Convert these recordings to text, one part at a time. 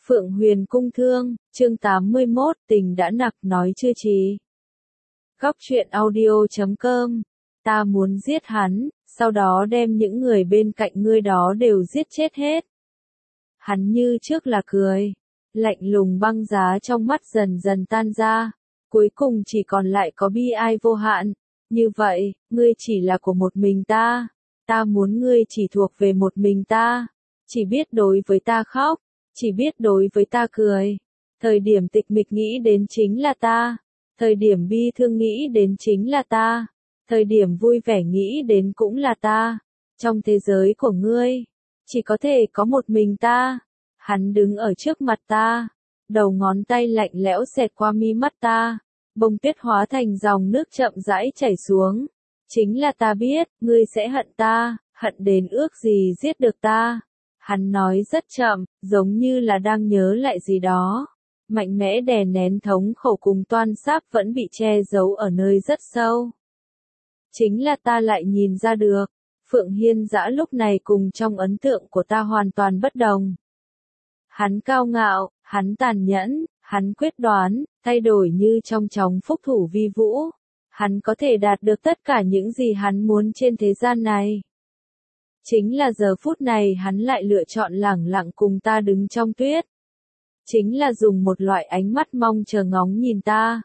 Phượng Huyền Cung Thương, chương 81, tình đã nặc nói chưa trí. Góc truyện audio.com. Ta muốn giết hắn, sau đó đem những người bên cạnh ngươi đó đều giết chết hết. Hắn như trước là cười, lạnh lùng băng giá trong mắt dần dần tan ra, cuối cùng chỉ còn lại có bi ai vô hạn. Như vậy, ngươi chỉ là của một mình ta muốn ngươi chỉ thuộc về một mình ta, chỉ biết đối với ta khóc, chỉ biết đối với ta cười. Thời điểm tịch mịch nghĩ đến chính là ta, thời điểm bi thương nghĩ đến chính là ta, thời điểm vui vẻ nghĩ đến cũng là ta. Trong thế giới của ngươi, chỉ có thể có một mình ta. Hắn đứng ở trước mặt ta, đầu ngón tay lạnh lẽo xẹt qua mi mắt ta, bông tuyết hóa thành dòng nước chậm rãi chảy xuống. Chính là ta biết, ngươi sẽ hận ta, hận đến ước gì giết được ta. Hắn nói rất chậm, giống như là đang nhớ lại gì đó. Mạnh mẽ đè nén thống khổ cùng toan sáp vẫn bị che giấu ở nơi rất sâu. Chính là ta lại nhìn ra được, Phượng Hiên Dã lúc này cùng trong ấn tượng của ta hoàn toàn bất đồng. Hắn cao ngạo, hắn tàn nhẫn, hắn quyết đoán, thay đổi như trong chóng phúc thủ vi vũ. Hắn có thể đạt được tất cả những gì hắn muốn trên thế gian này. Chính là giờ phút này hắn lại lựa chọn lẳng lặng cùng ta đứng trong tuyết. Chính là dùng một loại ánh mắt mong chờ ngóng nhìn ta.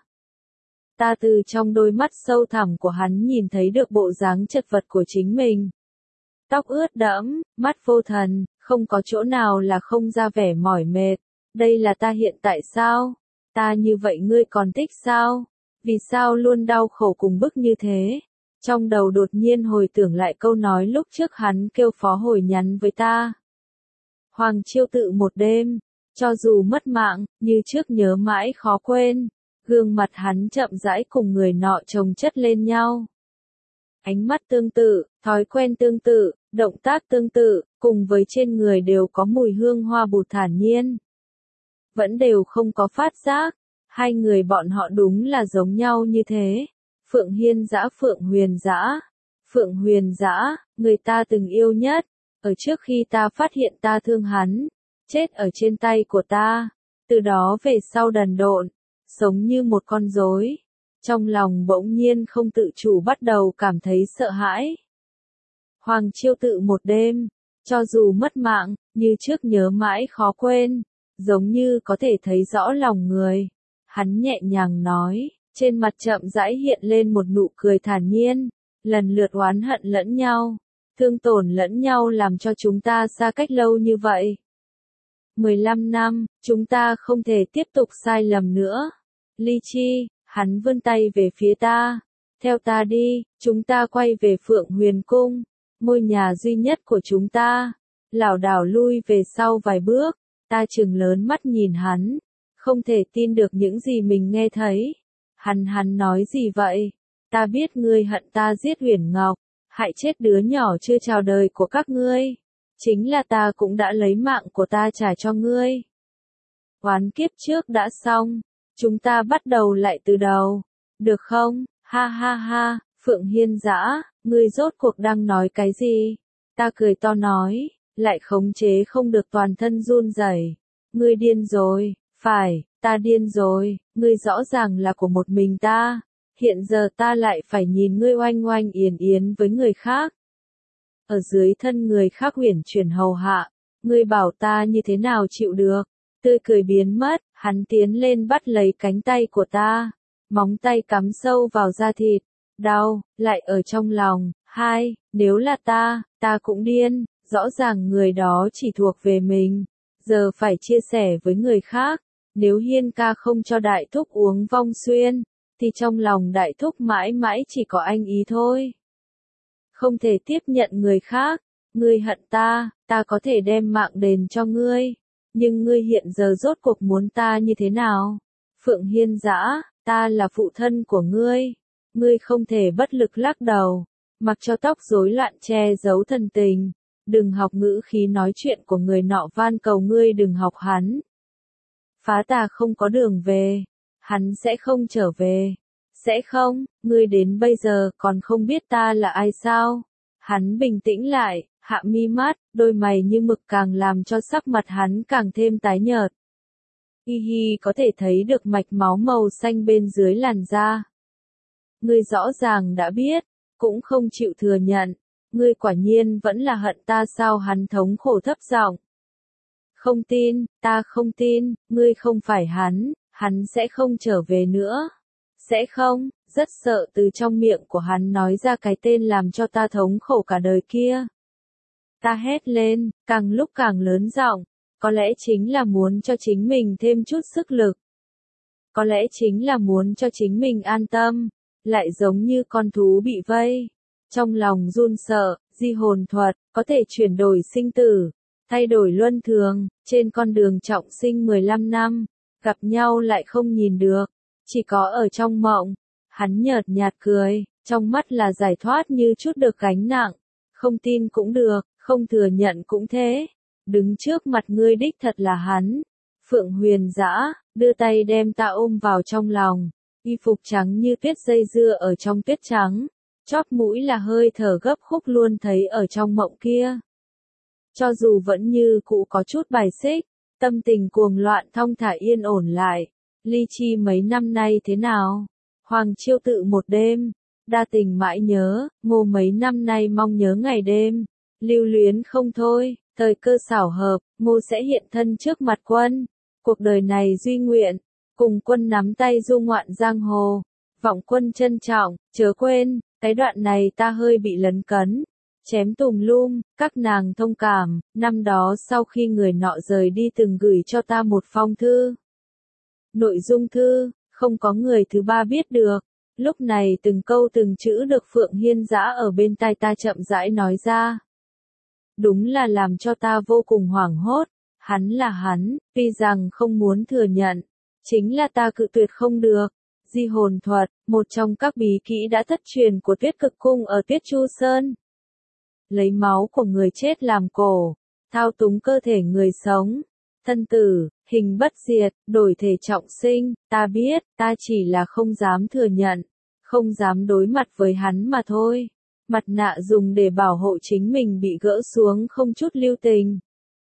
Ta từ trong đôi mắt sâu thẳm của hắn nhìn thấy được bộ dáng chật vật của chính mình. Tóc ướt đẫm, mắt vô thần, không có chỗ nào là không ra vẻ mỏi mệt. Đây là ta hiện tại sao? Ta như vậy ngươi còn thích sao? Vì sao luôn đau khổ cùng bức như thế? Trong đầu đột nhiên hồi tưởng lại câu nói lúc trước hắn kêu phó hồi nhắn với ta. Hoàng Chiêu Tự một đêm, cho dù mất mạng, như trước nhớ mãi khó quên. Gương mặt hắn chậm rãi cùng người nọ chồng chất lên nhau. Ánh mắt tương tự, thói quen tương tự, động tác tương tự, cùng với trên người đều có mùi hương hoa bụt thản nhiên. Vẫn đều không có phát giác, hai người bọn họ đúng là giống nhau như thế. Phượng Hiên Dã, Phượng Huyền Dã. Phượng Huyền Dã, người ta từng yêu nhất, ở trước khi ta phát hiện ta thương hắn, chết ở trên tay của ta, từ đó về sau đần độn, sống như một con rối. Trong lòng bỗng nhiên không tự chủ bắt đầu cảm thấy sợ hãi. Hoàng Chiêu Tự một đêm, cho dù mất mạng, như trước nhớ mãi khó quên, giống như có thể thấy rõ lòng người. Hắn nhẹ nhàng nói, trên mặt chậm rãi hiện lên một nụ cười thản nhiên, lần lượt oán hận lẫn nhau, thương tổn lẫn nhau làm cho chúng ta xa cách lâu như vậy. 15 năm, chúng ta không thể tiếp tục sai lầm nữa. Ly Chi, hắn vươn tay về phía ta, theo ta đi, chúng ta quay về Phượng Huyền Cung, ngôi nhà duy nhất của chúng ta. Lảo đảo lui về sau vài bước, ta trừng lớn mắt nhìn hắn, không thể tin được những gì mình nghe thấy. Hắn nói gì vậy? Ta biết ngươi hận ta giết Huyền Ngọc, hại chết đứa nhỏ chưa chào đời của các ngươi. Chính là ta cũng đã lấy mạng của ta trả cho ngươi. Oán kiếp trước đã xong, chúng ta bắt đầu lại từ đầu, được không? Ha ha ha, Phượng Hiên Dã, ngươi rốt cuộc đang nói cái gì? Ta cười to nói, lại khống chế không được toàn thân run rẩy. Ngươi điên rồi, phải, ta điên rồi, ngươi rõ ràng là của một mình ta, hiện giờ ta lại phải nhìn ngươi oanh oanh yến yến với người khác. Ở dưới thân người khác uyển chuyển hầu hạ, ngươi bảo ta như thế nào chịu được? Tươi cười biến mất, hắn tiến lên bắt lấy cánh tay của ta, móng tay cắm sâu vào da thịt, đau, lại ở trong lòng. Hai, nếu là ta cũng điên, rõ ràng người đó chỉ thuộc về mình, giờ phải chia sẻ với người khác. Nếu Hiên ca không cho đại thúc uống vong xuyên, thì trong lòng đại thúc mãi mãi chỉ có anh ý thôi. Không thể tiếp nhận người khác, ngươi hận ta có thể đem mạng đền cho ngươi, nhưng ngươi hiện giờ rốt cuộc muốn ta như thế nào? Phượng Hiên Dã, ta là phụ thân của ngươi không thể bất lực lắc đầu, mặc cho tóc rối loạn che giấu thần tình, đừng học ngữ khí nói chuyện của người nọ, van cầu ngươi đừng học hắn. Phá ta không có đường về, hắn sẽ không trở về. Sẽ không, ngươi đến bây giờ còn không biết ta là ai sao? Hắn bình tĩnh lại, hạ mi mắt, đôi mày như mực càng làm cho sắc mặt hắn càng thêm tái nhợt. Hi hi có thể thấy được mạch máu màu xanh bên dưới làn da. Ngươi rõ ràng đã biết, cũng không chịu thừa nhận. Ngươi quả nhiên vẫn là hận ta sao? Hắn thống khổ thấp giọng. Không tin, ta không tin, ngươi không phải hắn sẽ không trở về nữa. Sẽ không, rất sợ từ trong miệng của hắn nói ra cái tên làm cho ta thống khổ cả đời kia. Ta hét lên, càng lúc càng lớn giọng, có lẽ chính là muốn cho chính mình thêm chút sức lực. Có lẽ chính là muốn cho chính mình an tâm, lại giống như con thú bị vây. Trong lòng run sợ, di hồn thuật, có thể chuyển đổi sinh tử, thay đổi luân thường, trên con đường trọng sinh 15 năm, gặp nhau lại không nhìn được, chỉ có ở trong mộng. Hắn nhợt nhạt cười, trong mắt là giải thoát như chút được gánh nặng. Không tin cũng được, không thừa nhận cũng thế. Đứng trước mặt ngươi đích thật là hắn. Phượng Huyền Dã đưa tay đem ta ôm vào trong lòng, y phục trắng như tuyết dây dưa ở trong tuyết trắng, chóp mũi là hơi thở gấp khúc luôn thấy ở trong mộng kia. Cho dù vẫn như cũ có chút bài xích, tâm tình cuồng loạn thong thả yên ổn lại. Ly Chi mấy năm nay thế nào? Hoàng Chiêu Tự một đêm, đa tình mãi nhớ, Ngô mấy năm nay mong nhớ ngày đêm, lưu luyến không thôi, thời cơ xảo hợp, Ngô sẽ hiện thân trước mặt quân. Cuộc đời này duy nguyện, cùng quân nắm tay du ngoạn giang hồ, vọng quân trân trọng, chớ quên, cái đoạn này ta hơi bị lấn cấn, chém tùm lum, các nàng thông cảm, năm đó sau khi người nọ rời đi từng gửi cho ta một phong thư. Nội dung thư, không có người thứ ba biết được, lúc này từng câu từng chữ được Phượng Hiên Dã ở bên tai ta chậm rãi nói ra. Đúng là làm cho ta vô cùng hoảng hốt. Hắn là hắn, tuy rằng không muốn thừa nhận, chính là ta cự tuyệt không được. Di hồn thuật, một trong các bí kỹ đã thất truyền của Tuyết Cực Cung ở Tuyết Chu Sơn. Lấy máu của người chết làm cổ, thao túng cơ thể người sống, thân tử, hình bất diệt, đổi thể trọng sinh, ta biết, ta chỉ là không dám thừa nhận, không dám đối mặt với hắn mà thôi. Mặt nạ dùng để bảo hộ chính mình bị gỡ xuống không chút lưu tình.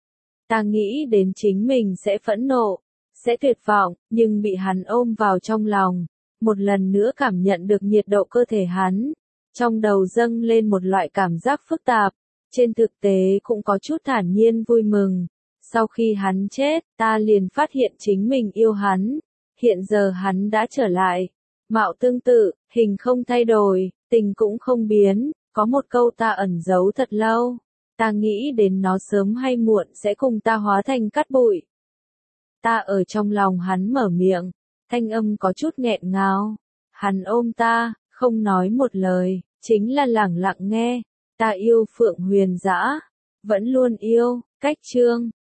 Ta nghĩ đến chính mình sẽ phẫn nộ, sẽ tuyệt vọng, nhưng bị hắn ôm vào trong lòng, một lần nữa cảm nhận được nhiệt độ cơ thể hắn, trong đầu dâng lên một loại cảm giác phức tạp, trên thực tế cũng có chút thản nhiên vui mừng. Sau khi hắn chết, ta liền phát hiện chính mình yêu hắn, hiện giờ hắn đã trở lại, mạo tương tự, hình không thay đổi, tình cũng không biến, có một câu ta ẩn giấu thật lâu. Ta nghĩ đến nó sớm hay muộn sẽ cùng ta hóa thành cát bụi. Ta ở trong lòng hắn mở miệng, thanh âm có chút nghẹn ngào. Hắn ôm ta, không nói một lời, chính là lẳng lặng nghe. Ta yêu Phượng Huyền Dã, vẫn luôn yêu. Cách chương